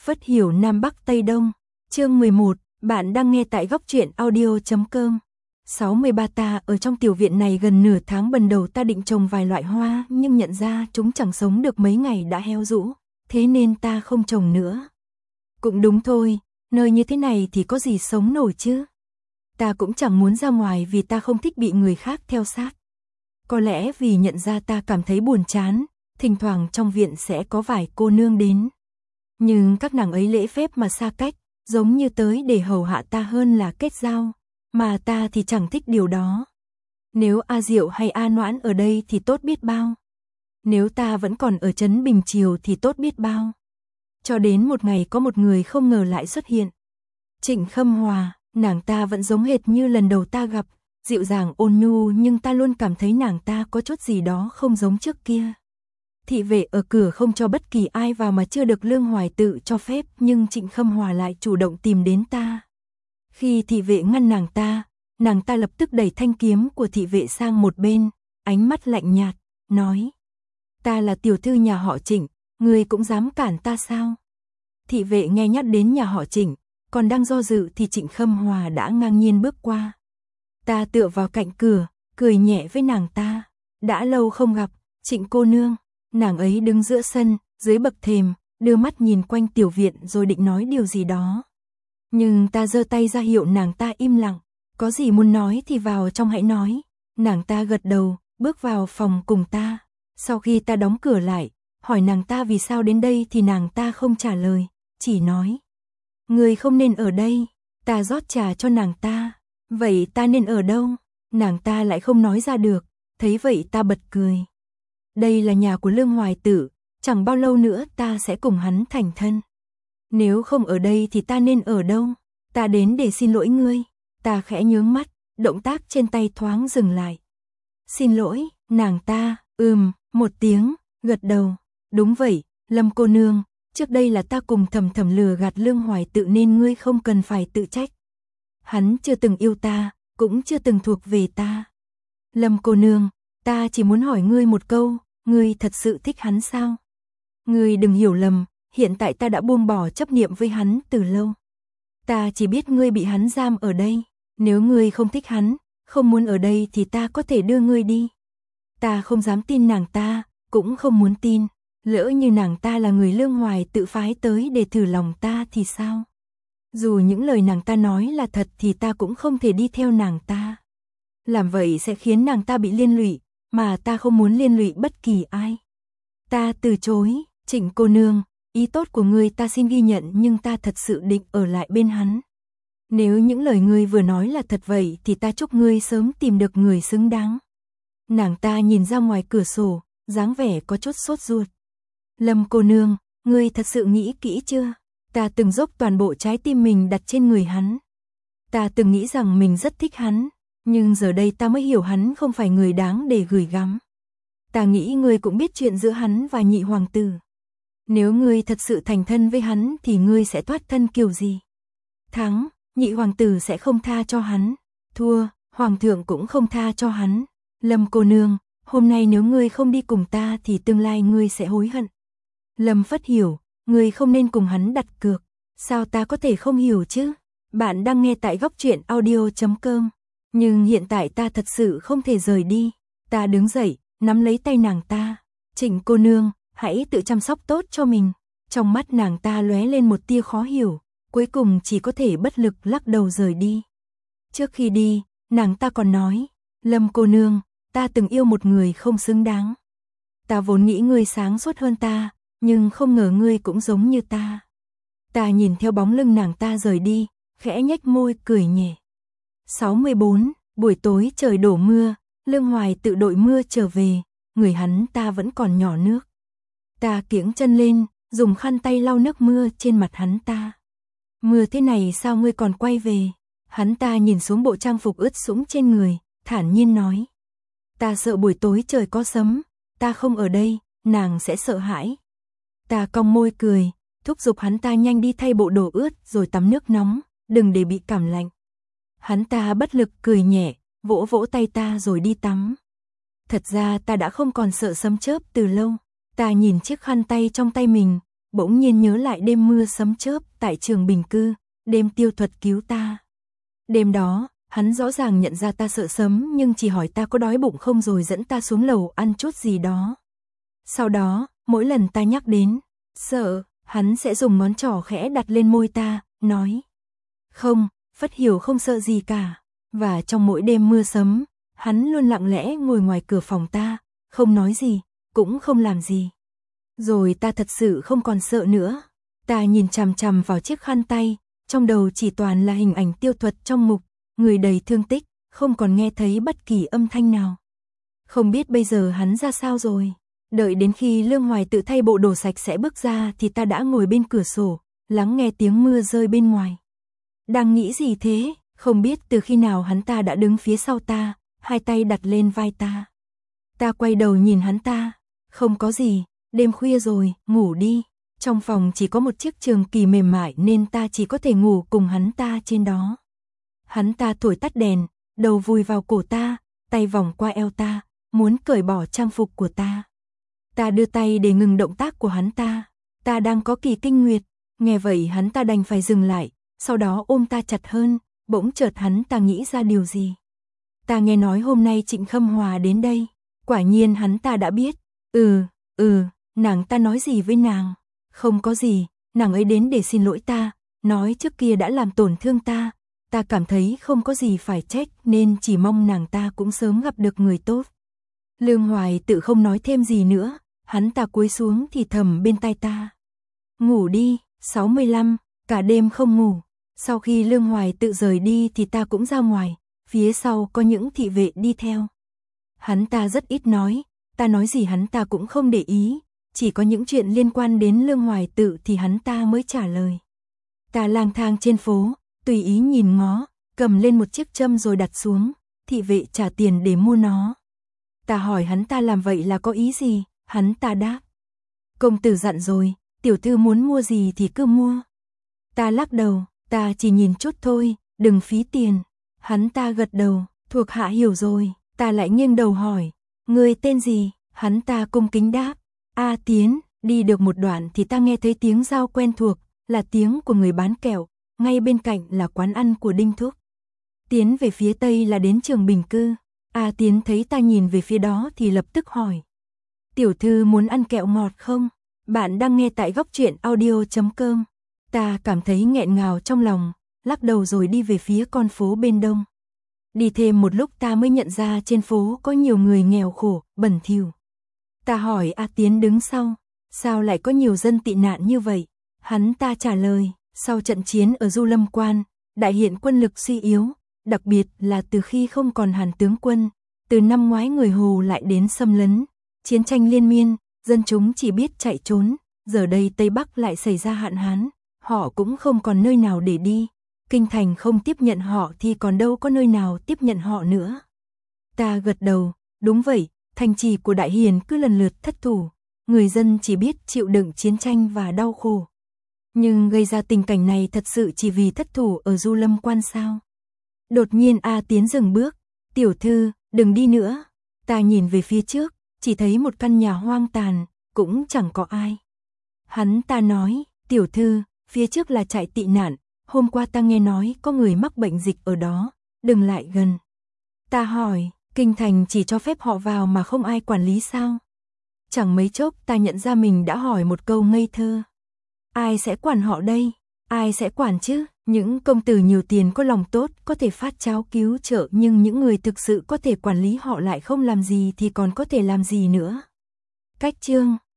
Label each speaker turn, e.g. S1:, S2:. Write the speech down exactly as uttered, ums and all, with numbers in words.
S1: Phất hiểu Nam Bắc Tây Đông. Chương mười một, bạn đang nghe tại góc truyện audio chấm com. sáu mươi ba Ta ở trong tiểu viện này gần nửa tháng, ban đầu ta định trồng vài loại hoa, nhưng nhận ra chúng chẳng sống được mấy ngày đã héo rũ, thế nên ta không trồng nữa. Cũng đúng thôi, nơi như thế này thì có gì sống nổi chứ. Ta cũng chẳng muốn ra ngoài vì ta không thích bị người khác theo sát. Có lẽ vì nhận ra ta cảm thấy buồn chán, thỉnh thoảng trong viện sẽ có vài cô nương đến. Nhưng các nàng ấy lễ phép mà xa cách, giống như tới để hầu hạ ta hơn là kết giao, mà ta thì chẳng thích điều đó. Nếu A Diệu hay A Noãn ở đây thì tốt biết bao. Nếu ta vẫn còn ở trấn Bình Triều thì tốt biết bao. Cho đến một ngày có một người không ngờ lại xuất hiện. Trịnh Khâm Hòa, nàng ta vẫn giống hệt như lần đầu ta gặp, dịu dàng ôn nhu, nhưng ta luôn cảm thấy nàng ta có chút gì đó không giống trước kia. Thị vệ ở cửa không cho bất kỳ ai vào mà chưa được Lương Hoài Tự cho phép, nhưng Trịnh Khâm Hòa lại chủ động tìm đến ta. Khi thị vệ ngăn nàng ta, nàng ta lập tức đẩy thanh kiếm của thị vệ sang một bên, ánh mắt lạnh nhạt, nói: "Ta là tiểu thư nhà họ Trịnh, ngươi cũng dám cản ta sao?" Thị vệ nghe nhắc đến nhà họ Trịnh, còn đang do dự thì Trịnh Khâm Hòa đã ngang nhiên bước qua. Ta tựa vào cạnh cửa, cười nhẹ với nàng ta: "Đã lâu không gặp, Trịnh cô nương." Nàng ấy đứng giữa sân, dưới bậc thềm, đưa mắt nhìn quanh tiểu viện rồi định nói điều gì đó. Nhưng ta giơ tay ra hiệu nàng ta im lặng, có gì muốn nói thì vào trong hãy nói. Nàng ta gật đầu, bước vào phòng cùng ta. Sau khi ta đóng cửa lại, hỏi nàng ta vì sao đến đây thì nàng ta không trả lời, chỉ nói: "Người không nên ở đây." Ta rót trà cho nàng ta. "Vậy ta nên ở đâu?" Nàng ta lại không nói ra được, thấy vậy ta bật cười. Đây là nhà của Lương Hoài Tự, chẳng bao lâu nữa ta sẽ cùng hắn thành thân. Nếu không ở đây thì ta nên ở đâu? Ta đến để xin lỗi ngươi. Ta khẽ nhướng mắt, động tác trên tay thoáng dừng lại. "Xin lỗi." Nàng ta, ừm, một tiếng, gật đầu. "Đúng vậy, Lâm cô nương, trước đây là ta cùng thầm thầm lừa gạt Lương Hoài Tự nên ngươi không cần phải tự trách. Hắn chưa từng yêu ta, cũng chưa từng thuộc về ta. Lâm cô nương, ta chỉ muốn hỏi ngươi một câu, ngươi thật sự thích hắn sao? Ngươi đừng hiểu lầm, hiện tại ta đã buông bỏ chấp niệm với hắn từ lâu. Ta chỉ biết ngươi bị hắn giam ở đây, nếu ngươi không thích hắn, không muốn ở đây thì ta có thể đưa ngươi đi." Ta không dám tin nàng ta, cũng không muốn tin, lỡ như nàng ta là người Lương Hoài Tự phái tới để thử lòng ta thì sao? Dù những lời nàng ta nói là thật thì ta cũng không thể đi theo nàng ta. Làm vậy sẽ khiến nàng ta bị liên lụy, mà ta không muốn liên lụy bất kỳ ai. Ta từ chối. "Trịnh cô nương, ý tốt của ngươi ta xin ghi nhận, nhưng ta thật sự định ở lại bên hắn. Nếu những lời ngươi vừa nói là thật vậy thì ta chúc ngươi sớm tìm được người xứng đáng." Nàng ta nhìn ra ngoài cửa sổ, dáng vẻ có chút sốt ruột. "Lâm cô nương, ngươi thật sự nghĩ kỹ chưa? Ta từng dốc toàn bộ trái tim mình đặt trên người hắn. Ta từng nghĩ rằng mình rất thích hắn, nhưng giờ đây ta mới hiểu hắn không phải người đáng để gửi gắm. Ta nghĩ ngươi cũng biết chuyện giữa hắn và nhị hoàng tử. Nếu ngươi thật sự thành thân với hắn thì ngươi sẽ thoát thân kiểu gì? Thắng, nhị hoàng tử sẽ không tha cho hắn. Thua, hoàng thượng cũng không tha cho hắn. Lâm cô nương, hôm nay nếu ngươi không đi cùng ta thì tương lai ngươi sẽ hối hận." Lâm Phất hiểu, ngươi không nên cùng hắn đặt cược. Sao ta có thể không hiểu chứ? Bạn đang nghe tại góc truyện audio chấm com. Nhưng hiện tại ta thật sự không thể rời đi. Ta đứng dậy, nắm lấy tay nàng ta. "Trịnh cô nương, hãy tự chăm sóc tốt cho mình." Trong mắt nàng ta lóe lên một tia khó hiểu, cuối cùng chỉ có thể bất lực lắc đầu rời đi. Trước khi đi, nàng ta còn nói: "Lâm cô nương, ta từng yêu một người không xứng đáng. Ta vốn nghĩ ngươi sáng suốt hơn ta, nhưng không ngờ ngươi cũng giống như ta." Ta nhìn theo bóng lưng nàng ta rời đi, khẽ nhếch môi cười nhẹ. sáu mươi bốn, buổi tối trời đổ mưa, Lương Hoài Tự đội mưa trở về, người hắn ta vẫn còn nhỏ nước. Ta kiễng chân lên, dùng khăn tay lau nước mưa trên mặt hắn ta. "Mưa thế này sao ngươi còn quay về?" Hắn ta nhìn xuống bộ trang phục ướt sũng trên người, thản nhiên nói: "Ta sợ buổi tối trời có sấm, ta không ở đây, nàng sẽ sợ hãi." Ta cong môi cười, thúc giục hắn ta nhanh đi thay bộ đồ ướt rồi tắm nước nóng, đừng để bị cảm lạnh. Hắn ta bất lực cười nhẹ, vỗ vỗ tay ta rồi đi tắm. Thật ra ta đã không còn sợ sấm chớp từ lâu. Ta nhìn chiếc khăn tay trong tay mình, bỗng nhiên nhớ lại đêm mưa sấm chớp tại trường Bình Cư, đêm Tiêu Thuật cứu ta. Đêm đó, hắn rõ ràng nhận ra ta sợ sấm nhưng chỉ hỏi ta có đói bụng không rồi dẫn ta xuống lầu ăn chút gì đó. Sau đó, mỗi lần ta nhắc đến sợ, hắn sẽ dùng ngón trỏ khẽ đặt lên môi ta, nói: "Không, Phất Hiểu không sợ gì cả." Và trong mỗi đêm mưa sấm, hắn luôn lặng lẽ ngồi ngoài cửa phòng ta, không nói gì, cũng không làm gì. Rồi ta thật sự không còn sợ nữa. Ta nhìn chằm chằm vào chiếc khăn tay, trong đầu chỉ toàn là hình ảnh Tiêu Thuật trong ngục, người đầy thương tích, không còn nghe thấy bất kỳ âm thanh nào. Không biết bây giờ hắn ra sao rồi. Đợi đến khi Lương Hoài tự thay bộ đồ sạch sẽ bước ra thì ta đã ngồi bên cửa sổ, lắng nghe tiếng mưa rơi bên ngoài. Đang nghĩ gì thế? Không biết từ khi nào hắn ta đã đứng phía sau ta, hai tay đặt lên vai ta. Ta quay đầu nhìn hắn ta. Không có gì, đêm khuya rồi, ngủ đi. Trong phòng chỉ có một chiếc trường kỳ mềm mại nên ta chỉ có thể ngủ cùng hắn ta trên đó. Hắn ta thổi tắt đèn, đầu vùi vào cổ ta, tay vòng qua eo ta, muốn cởi bỏ trang phục của ta. Ta đưa tay để ngừng động tác của hắn ta. Ta đang có kỳ kinh nguyệt. Nghe vậy hắn ta đành phải dừng lại, sau đó ôm ta chặt hơn. Bỗng chợt hắn ta nghĩ ra điều gì. Ta nghe nói hôm nay Trịnh Khâm Hòa đến đây. Quả nhiên hắn ta đã biết. Ừ, ừ, nàng ta nói gì với nàng? Không có gì, nàng ấy đến để xin lỗi ta, nói trước kia đã làm tổn thương ta. Ta cảm thấy không có gì phải trách nên chỉ mong nàng ta cũng sớm gặp được người tốt. Lương Hoài tự không nói thêm gì nữa, hắn ta cúi xuống thì thầm bên tai ta. Ngủ đi, sáu mươi lăm, cả đêm không ngủ. Sau khi Lương Hoài tự rời đi thì ta cũng ra ngoài, phía sau có những thị vệ đi theo. Hắn ta rất ít nói, ta nói gì hắn ta cũng không để ý, chỉ có những chuyện liên quan đến Lương Hoài tự thì hắn ta mới trả lời. Ta lang thang trên phố, tùy ý nhìn ngó, cầm lên một chiếc châm rồi đặt xuống, thị vệ trả tiền để mua nó. Ta hỏi hắn ta làm vậy là có ý gì, hắn ta đáp. Công tử dặn rồi, tiểu thư muốn mua gì thì cứ mua. Ta lắc đầu, ta chỉ nhìn chút thôi, đừng phí tiền. Hắn ta gật đầu, thuộc hạ hiểu rồi. Ta lại nghiêng đầu hỏi, ngươi tên gì? Hắn ta cung kính đáp, A Tiến. Đi được một đoạn thì ta nghe thấy tiếng dao quen thuộc, là tiếng của người bán kẹo, ngay bên cạnh là quán ăn của Đinh Thúc. Tiến về phía tây là đến trường Bình Cư. A Tiến thấy ta nhìn về phía đó thì lập tức hỏi, tiểu thư muốn ăn kẹo ngọt không? Bạn đang nghe tại góc truyện audio chấm com. Ta cảm thấy nghẹn ngào trong lòng, lắc đầu rồi đi về phía con phố bên đông. Đi thêm một lúc ta mới nhận ra trên phố có nhiều người nghèo khổ, bẩn thỉu. Ta hỏi A Tiến đứng sau, sao lại có nhiều dân tị nạn như vậy? Hắn ta trả lời, sau trận chiến ở Du Lâm Quan, đại hiện quân lực suy yếu, đặc biệt là từ khi không còn Hàn tướng quân, từ năm ngoái người Hồ lại đến xâm lấn, chiến tranh liên miên, dân chúng chỉ biết chạy trốn, giờ đây Tây Bắc lại xảy ra hạn hán, họ cũng không còn nơi nào để đi. Kinh thành không tiếp nhận họ thì còn đâu có nơi nào tiếp nhận họ nữa. Ta gật đầu, đúng vậy, thành trì của Đại Hiền cứ lần lượt thất thủ, người dân chỉ biết chịu đựng chiến tranh và đau khổ. Nhưng gây ra tình cảnh này thật sự chỉ vì thất thủ ở Du Lâm Quan sao? Đột nhiên A Tiến dừng bước, tiểu thư, đừng đi nữa. Ta nhìn về phía trước, chỉ thấy một căn nhà hoang tàn, cũng chẳng có ai. Hắn ta nói, tiểu thư, phía trước là trại tị nạn. Hôm qua ta nghe nói có người mắc bệnh dịch ở đó, đừng lại gần. Ta hỏi, kinh thành chỉ cho phép họ vào mà không ai quản lý sao? Chẳng mấy chốc ta nhận ra mình đã hỏi một câu ngây thơ. Ai sẽ quản họ đây? Ai sẽ quản chứ? Những công tử nhiều tiền có lòng tốt có thể phát cháo cứu trợ, nhưng những người thực sự có thể quản lý họ lại không làm gì thì còn có thể làm gì nữa? Cách chương